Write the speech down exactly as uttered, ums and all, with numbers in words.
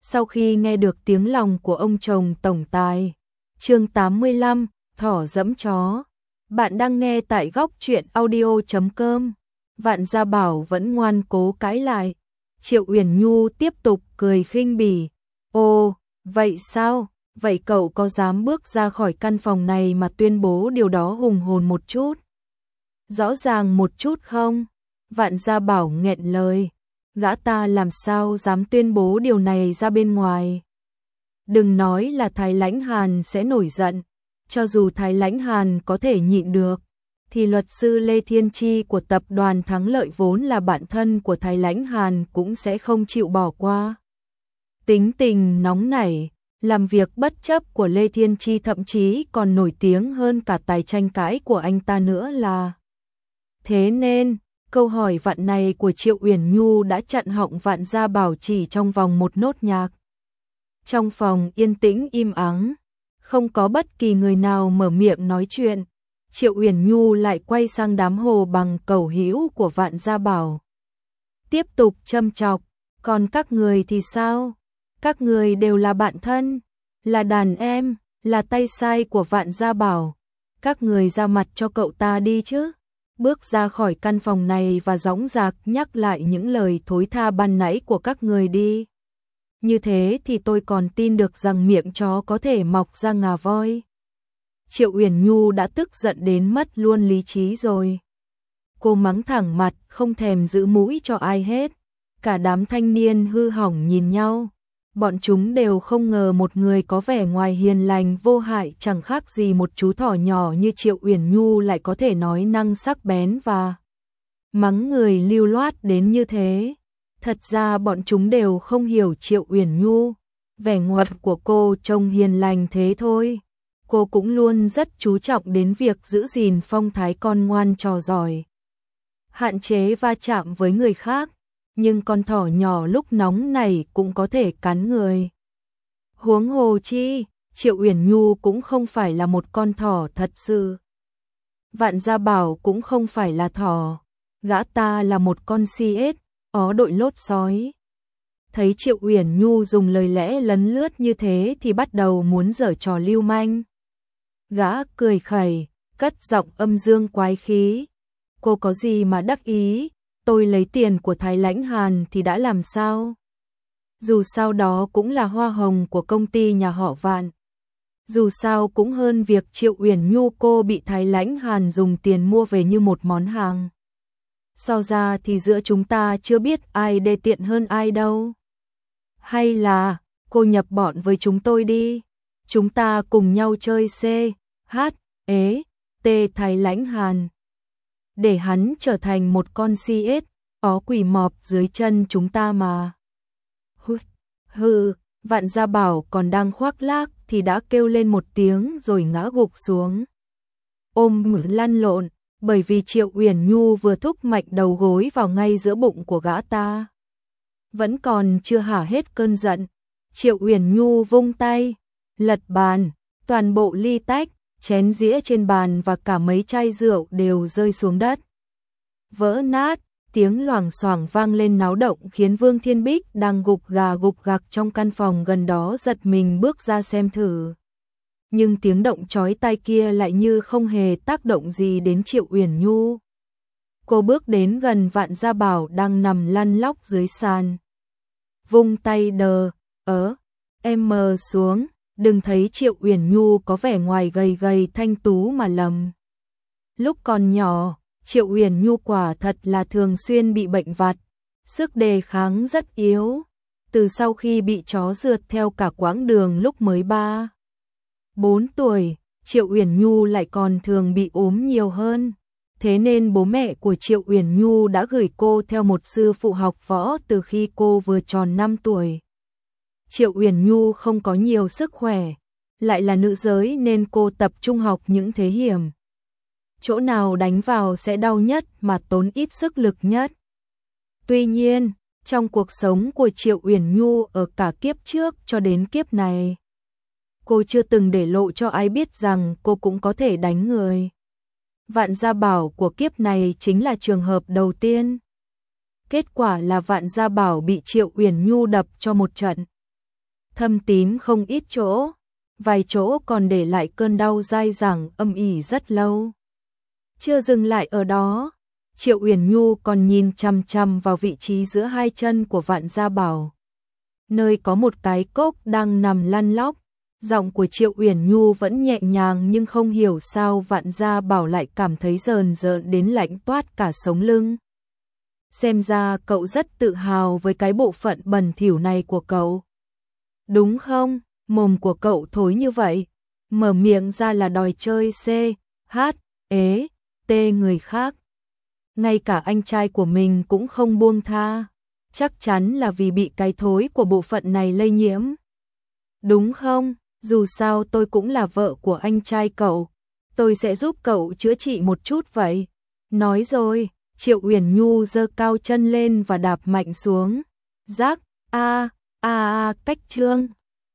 sau khi nghe được tiếng lòng của ông chồng tổng tài. Chương tám mươi lăm, thỏ dẫm chó. Bạn đang nghe tại góc truyện audio chấm com. Vạn Gia Bảo vẫn ngoan cố cãi lại. Triệu Uyển Nhu tiếp tục cười khinh bỉ. Ồ, vậy sao? Vậy cậu có dám bước ra khỏi căn phòng này mà tuyên bố điều đó hùng hồn một chút? Rõ ràng một chút không? Vạn Gia Bảo nghẹn lời. Gã ta làm sao dám tuyên bố điều này ra bên ngoài? Đừng nói là Thái Lãnh Hàn sẽ nổi giận. Cho dù Thái Lãnh Hàn có thể nhịn được, thì luật sư Lê Thiên Chi của tập đoàn Thắng Lợi vốn là bạn thân của Thái Lãnh Hàn cũng sẽ không chịu bỏ qua. Tính tình nóng nảy, làm việc bất chấp của Lê Thiên Chi thậm chí còn nổi tiếng hơn cả tài tranh cãi của anh ta nữa là. Thế nên, câu hỏi vạn này của Triệu Uyển Nhu đã chặn họng Vạn Gia Bảo chỉ trong vòng một nốt nhạc. Trong phòng yên tĩnh im ắng, không có bất kỳ người nào mở miệng nói chuyện. Triệu Uyển Nhu lại quay sang đám hồ bằng cẩu hữu của Vạn Gia Bảo. Tiếp tục châm chọc, còn các người thì sao? Các người đều là bạn thân, là đàn em, là tay sai của Vạn Gia Bảo. Các người ra mặt cho cậu ta đi chứ. Bước ra khỏi căn phòng này và dõng dạc nhắc lại những lời thối tha ban nãy của các người đi. Như thế thì tôi còn tin được rằng miệng chó có thể mọc ra ngà voi. Triệu Uyển Nhu đã tức giận đến mất luôn lý trí rồi. Cô mắng thẳng mặt, không thèm giữ mũi cho ai hết. Cả đám thanh niên hư hỏng nhìn nhau. Bọn chúng đều không ngờ một người có vẻ ngoài hiền lành vô hại chẳng khác gì một chú thỏ nhỏ như Triệu Uyển Nhu lại có thể nói năng sắc bén và mắng người lưu loát đến như thế. Thật ra bọn chúng đều không hiểu Triệu Uyển Nhu. Vẻ ngoài của cô trông hiền lành thế thôi. Cô cũng luôn rất chú trọng đến việc giữ gìn phong thái con ngoan trò giỏi. Hạn chế va chạm với người khác. Nhưng con thỏ nhỏ lúc nóng này cũng có thể cắn người. Huống hồ chi, Triệu Uyển Nhu cũng không phải là một con thỏ thật sự. Vạn Gia Bảo cũng không phải là thỏ. Gã ta là một con si ếch, ó đội lốt sói. Thấy Triệu Uyển Nhu dùng lời lẽ lấn lướt như thế thì bắt đầu muốn giở trò lưu manh. Gã cười khẩy, cất giọng âm dương quái khí. Cô có gì mà đắc ý? Tôi lấy tiền của Thái Lãnh Hàn thì đã làm sao? Dù sao đó cũng là hoa hồng của công ty nhà họ Vạn. Dù sao cũng hơn việc Triệu Uyển Nhu cô bị Thái Lãnh Hàn dùng tiền mua về như một món hàng. So ra thì giữa chúng ta chưa biết ai đê tiện hơn ai đâu. Hay là cô nhập bọn với chúng tôi đi. Chúng ta cùng nhau chơi C, H, ế, T Thái Lãnh Hàn. Để hắn trở thành một con si ếch, ó quỳ mọp dưới chân chúng ta mà. Hừ, hừ, Vạn Gia Bảo còn đang khoác lác thì đã kêu lên một tiếng rồi ngã gục xuống. Ôm ngực lăn lộn, bởi vì Triệu Uyển Nhu vừa thúc mạnh đầu gối vào ngay giữa bụng của gã ta. Vẫn còn chưa hả hết cơn giận, Triệu Uyển Nhu vung tay, lật bàn, toàn bộ ly tách, chén dĩa trên bàn và cả mấy chai rượu đều rơi xuống đất. Vỡ nát, tiếng loảng xoảng vang lên náo động khiến Vương Thiên Bích đang gục gà gục gặc trong căn phòng gần đó giật mình bước ra xem thử. Nhưng tiếng động chói tai kia lại như không hề tác động gì đến Triệu Uyển Nhu. Cô bước đến gần Vạn Gia Bảo đang nằm lăn lóc dưới sàn. Vung tay đờ, ớ, em mờ xuống. Đừng thấy Triệu Uyển Nhu có vẻ ngoài gầy gầy thanh tú mà lầm. Lúc còn nhỏ, Triệu Uyển Nhu quả thật là thường xuyên bị bệnh vặt, sức đề kháng rất yếu. Từ sau khi bị chó rượt theo cả quãng đường lúc mới ba, bốn tuổi, Triệu Uyển Nhu lại còn thường bị ốm nhiều hơn. Thế nên bố mẹ của Triệu Uyển Nhu đã gửi cô theo một sư phụ học võ từ khi cô vừa tròn năm tuổi. Triệu Uyển Nhu không có nhiều sức khỏe, lại là nữ giới nên cô tập trung học những thế hiểm. Chỗ nào đánh vào sẽ đau nhất mà tốn ít sức lực nhất. Tuy nhiên, trong cuộc sống của Triệu Uyển Nhu ở cả kiếp trước cho đến kiếp này, cô chưa từng để lộ cho ai biết rằng cô cũng có thể đánh người. Vạn Gia Bảo của kiếp này chính là trường hợp đầu tiên. Kết quả là Vạn Gia Bảo bị Triệu Uyển Nhu đập cho một trận. thâm tím không ít chỗ, vài chỗ còn để lại cơn đau dai dẳng âm ỉ rất lâu. Chưa dừng lại ở đó, Triệu Uyển Nhu còn nhìn chằm chằm vào vị trí giữa hai chân của Vạn Gia Bảo, nơi có một cái cốc đang nằm lăn lóc. Giọng của Triệu Uyển Nhu vẫn nhẹ nhàng nhưng không hiểu sao Vạn Gia Bảo lại cảm thấy rờn rợn đến lạnh toát cả sống lưng. Xem ra cậu rất tự hào với cái bộ phận bẩn thỉu này của cậu. Đúng không? Mồm của cậu thối như vậy, mở miệng ra là đòi chơi C, H, ế, T người khác. Ngay cả anh trai của mình cũng không buông tha. Chắc chắn là vì bị cái thối của bộ phận này lây nhiễm. Đúng không? Dù sao tôi cũng là vợ của anh trai cậu. Tôi sẽ giúp cậu chữa trị một chút vậy. Nói rồi, Triệu Uyển Nhu giơ cao chân lên và đạp mạnh xuống. Rắc, a, a a cách trương.